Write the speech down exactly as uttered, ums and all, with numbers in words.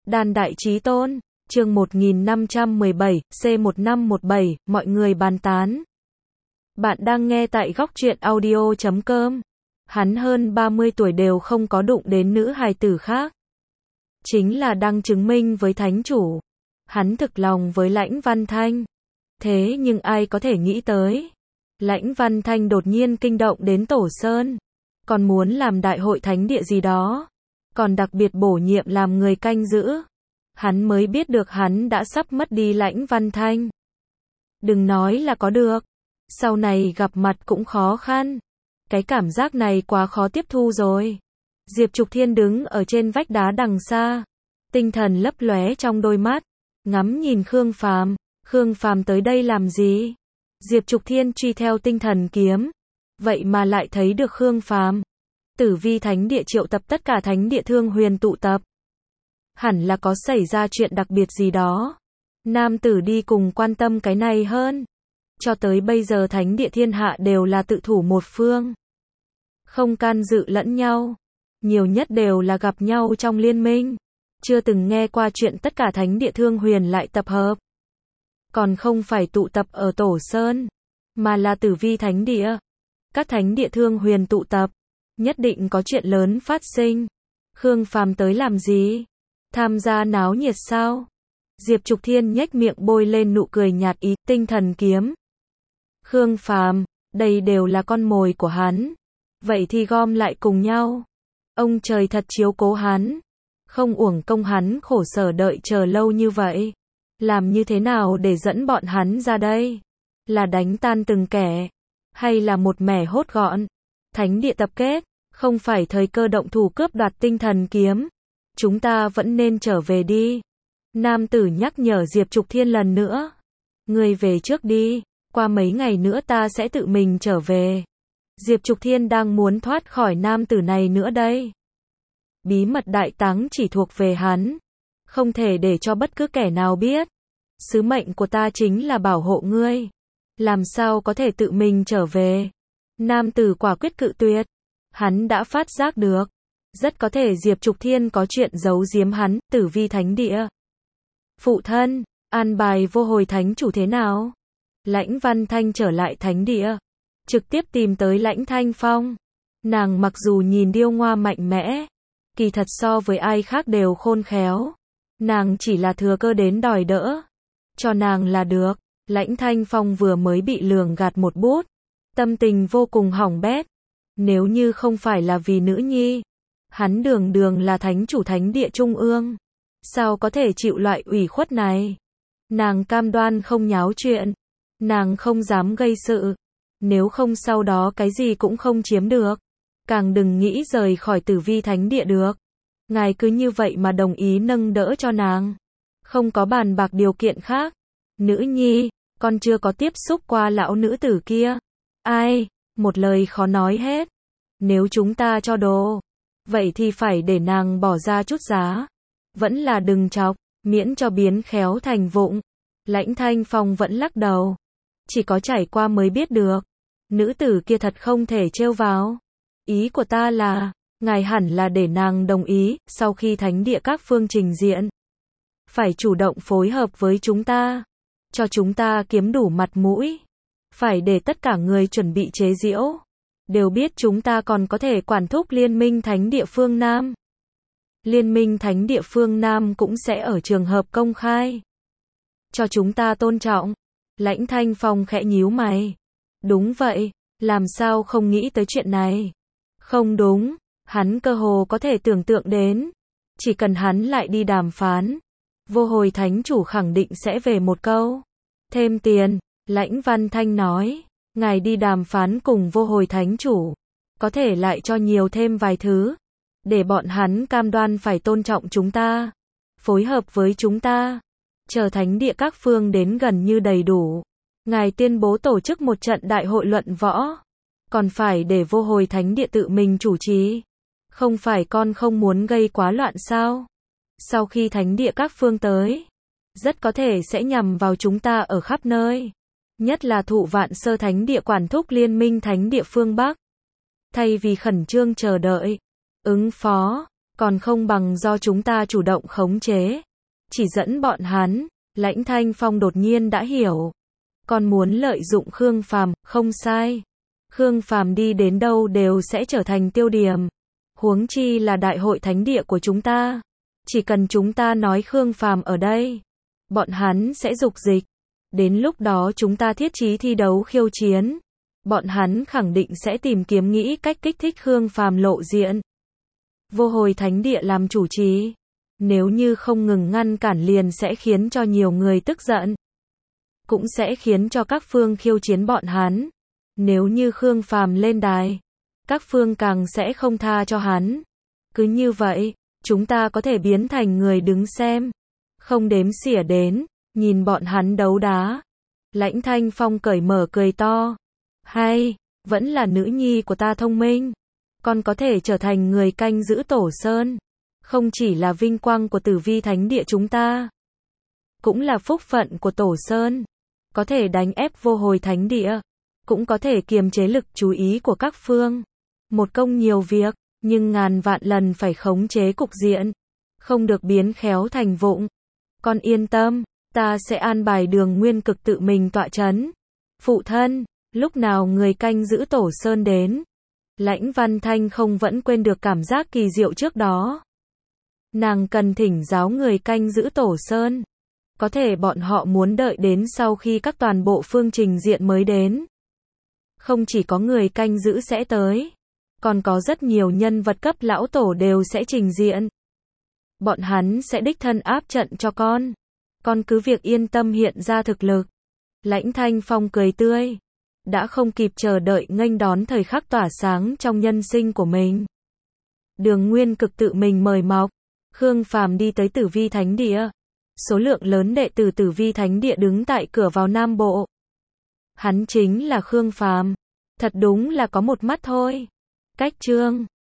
Đan Đại Chí Tôn, chương một nghìn năm trăm mười bảy, C một năm một bảy, mọi người bàn tán. Bạn đang nghe tại góc truyện audio chấm com. Hắn hơn ba mươi tuổi đều không có đụng đến nữ hài tử khác. Chính là đang chứng minh với thánh chủ. Hắn thực lòng với Lãnh Văn Thanh. Thế nhưng ai có thể nghĩ tới. Lãnh Văn Thanh đột nhiên kinh động đến Tổ Sơn. Còn muốn làm đại hội thánh địa gì đó. Còn đặc biệt bổ nhiệm làm người canh giữ. Hắn mới biết được hắn đã sắp mất đi Lãnh Văn Thanh. Đừng nói là có được. Sau này gặp mặt cũng khó khăn. Cái cảm giác này quá khó tiếp thu rồi. Diệp Trục Thiên đứng ở trên vách đá đằng xa. Tinh thần lấp lóe trong đôi mắt. Ngắm nhìn Khương Phàm. Khương Phàm tới đây làm gì? Diệp Trục Thiên truy theo tinh thần kiếm. Vậy mà lại thấy được Khương Phàm. Tử Vi Thánh Địa triệu tập tất cả Thánh Địa Thương Huyền tụ tập. Hẳn là có xảy ra chuyện đặc biệt gì đó. Nam tử đi cùng quan tâm cái này hơn. Cho tới bây giờ Thánh Địa thiên hạ đều là tự thủ một phương. Không can dự lẫn nhau. Nhiều nhất đều là gặp nhau trong liên minh. Chưa từng nghe qua chuyện tất cả Thánh Địa Thương Huyền lại tập hợp. Còn không phải tụ tập ở Tổ Sơn, mà là Tử Vi Thánh Địa. Các Thánh Địa Thương Huyền tụ tập, nhất định có chuyện lớn phát sinh. Khương Phàm tới làm gì? Tham gia náo nhiệt sao? Diệp Trục Thiên nhếch miệng bôi lên nụ cười nhạt ý, tinh thần kiếm. Khương Phàm, đây đều là con mồi của hắn. Vậy thì gom lại cùng nhau. Ông trời thật chiếu cố hắn. Không uổng công hắn khổ sở đợi chờ lâu như vậy. Làm như thế nào để dẫn bọn hắn ra đây? Là đánh tan từng kẻ? Hay là một mẻ hốt gọn? Thánh địa tập kết, không phải thời cơ động thủ cướp đoạt tinh thần kiếm. Chúng ta vẫn nên trở về đi. Nam tử nhắc nhở Diệp Trục Thiên lần nữa. Ngươi về trước đi, qua mấy ngày nữa ta sẽ tự mình trở về. Diệp Trục Thiên đang muốn thoát khỏi nam tử này nữa đây. Bí mật đại táng chỉ thuộc về hắn. Không thể để cho bất cứ kẻ nào biết. Sứ mệnh của ta chính là bảo hộ ngươi. Làm sao có thể tự mình trở về? Nam tử quả quyết cự tuyệt. Hắn đã phát giác được. Rất có thể Diệp Trục Thiên có chuyện giấu giếm hắn, Tử Vi Thánh Địa. Phụ thân, an bài vô hồi thánh chủ thế nào? Lãnh Văn Thanh trở lại thánh địa. Trực tiếp tìm tới Lãnh Thanh Phong. Nàng mặc dù nhìn điêu ngoa mạnh mẽ. Kỳ thật so với ai khác đều khôn khéo. Nàng chỉ là thừa cơ đến đòi đỡ. Cho nàng là được. Lãnh Thanh Phong vừa mới bị lường gạt một bút. Tâm tình vô cùng hỏng bét. Nếu như không phải là vì nữ nhi. Hắn đường đường là thánh chủ thánh địa trung ương. Sao có thể chịu loại ủy khuất này? Nàng cam đoan không nháo chuyện. Nàng không dám gây sự. Nếu không sau đó cái gì cũng không chiếm được. Càng đừng nghĩ rời khỏi Tử Vi Thánh Địa được. Ngài cứ như vậy mà đồng ý nâng đỡ cho nàng. Không có bàn bạc điều kiện khác. Nữ nhi, con chưa có tiếp xúc qua lão nữ tử kia. Ai, một lời khó nói hết. Nếu chúng ta cho đồ, vậy thì phải để nàng bỏ ra chút giá. Vẫn là đừng chọc, miễn cho biến khéo thành vụng. Lãnh Thanh Phong vẫn lắc đầu. Chỉ có trải qua mới biết được. Nữ tử kia thật không thể trêu vào. Ý của ta là, ngài hẳn là để nàng đồng ý, sau khi thánh địa các phương trình diện. Phải chủ động phối hợp với chúng ta. Cho chúng ta kiếm đủ mặt mũi. Phải để tất cả người chuẩn bị chế giễu. Đều biết chúng ta còn có thể quản thúc Liên minh Thánh Địa phương Nam. Liên minh Thánh Địa phương Nam cũng sẽ ở trường hợp công khai. Cho chúng ta tôn trọng. Lãnh Thanh Phong khẽ nhíu mày. Đúng vậy, làm sao không nghĩ tới chuyện này? Không đúng, hắn cơ hồ có thể tưởng tượng đến. Chỉ cần hắn lại đi đàm phán. Vô hồi thánh chủ khẳng định sẽ về một câu. Thêm tiền, Lãnh Văn Thanh nói. Ngài đi đàm phán cùng vô hồi thánh chủ. Có thể lại cho nhiều thêm vài thứ. Để bọn hắn cam đoan phải tôn trọng chúng ta. Phối hợp với chúng ta. Chờ thánh địa các phương đến gần như đầy đủ. Ngài tuyên bố tổ chức một trận đại hội luận võ. Còn phải để vô hồi thánh địa tự mình chủ trì. Không phải con không muốn gây quá loạn sao? Sau khi thánh địa các phương tới, rất có thể sẽ nhằm vào chúng ta ở khắp nơi. Nhất là Thụ Vạn Sơ Thánh Địa quản thúc Liên minh Thánh Địa phương Bắc. Thay vì khẩn trương chờ đợi, ứng phó, Còn không bằng do chúng ta chủ động khống chế. Chỉ dẫn bọn hắn. Lãnh Thanh Phong đột nhiên đã hiểu. Còn muốn lợi dụng Khương Phàm, không sai. Khương Phàm đi đến đâu đều sẽ trở thành tiêu điểm. Huống chi là đại hội thánh địa của chúng ta. Chỉ cần chúng ta nói Khương Phàm ở đây, bọn hắn sẽ dục dịch. Đến lúc đó chúng ta thiết chí thi đấu khiêu chiến. Bọn hắn khẳng định sẽ tìm kiếm nghĩ cách kích thích Khương Phàm lộ diện. Vô Hồi Thánh Địa làm chủ trì. Nếu như không ngừng ngăn cản liền sẽ khiến cho nhiều người tức giận. Cũng sẽ khiến cho các phương khiêu chiến bọn hắn. Nếu như Khương Phàm lên đài, các phương càng sẽ không tha cho hắn. Cứ như vậy, chúng ta có thể biến thành người đứng xem. Không đếm xỉa đến, nhìn bọn hắn đấu đá. Lãnh Thanh Phong cởi mở cười to. Hay, vẫn là nữ nhi của ta thông minh. Con có thể trở thành người canh giữ Tổ Sơn. Không chỉ là vinh quang của Tử Vi Thánh Địa chúng ta, cũng là phúc phận của Tổ Sơn. Có thể đánh ép Vô Hồi Thánh Địa, cũng có thể kiềm chế lực chú ý của các phương. Một công nhiều việc, nhưng ngàn vạn lần phải khống chế cục diện. Không được biến khéo thành vụng. Con yên tâm, ta sẽ an bài Đường Nguyên Cực tự mình tọa chấn. Phụ thân, lúc nào người canh giữ Tổ Sơn đến? Lãnh Văn Thanh không vẫn quên được cảm giác kỳ diệu trước đó. Nàng cần thỉnh giáo người canh giữ Tổ Sơn. Có thể bọn họ muốn đợi đến sau khi các toàn bộ phương trình diện mới đến. Không chỉ có người canh giữ sẽ tới, còn có rất nhiều nhân vật cấp lão tổ đều sẽ trình diện. Bọn hắn sẽ đích thân áp trận cho con. Con cứ việc yên tâm hiện ra thực lực. Lãnh Thanh Phong cười tươi. Đã không kịp chờ đợi nghênh đón thời khắc tỏa sáng trong nhân sinh của mình. Đường Nguyên Cực tự mình mời mọc. Khương Phàm đi tới Tử Vi Thánh Địa. Số lượng lớn đệ tử Tử Vi Thánh Địa đứng tại cửa vào Nam Bộ. Hắn chính là Khương Phàm. Thật đúng là có một mắt thôi. Cách chương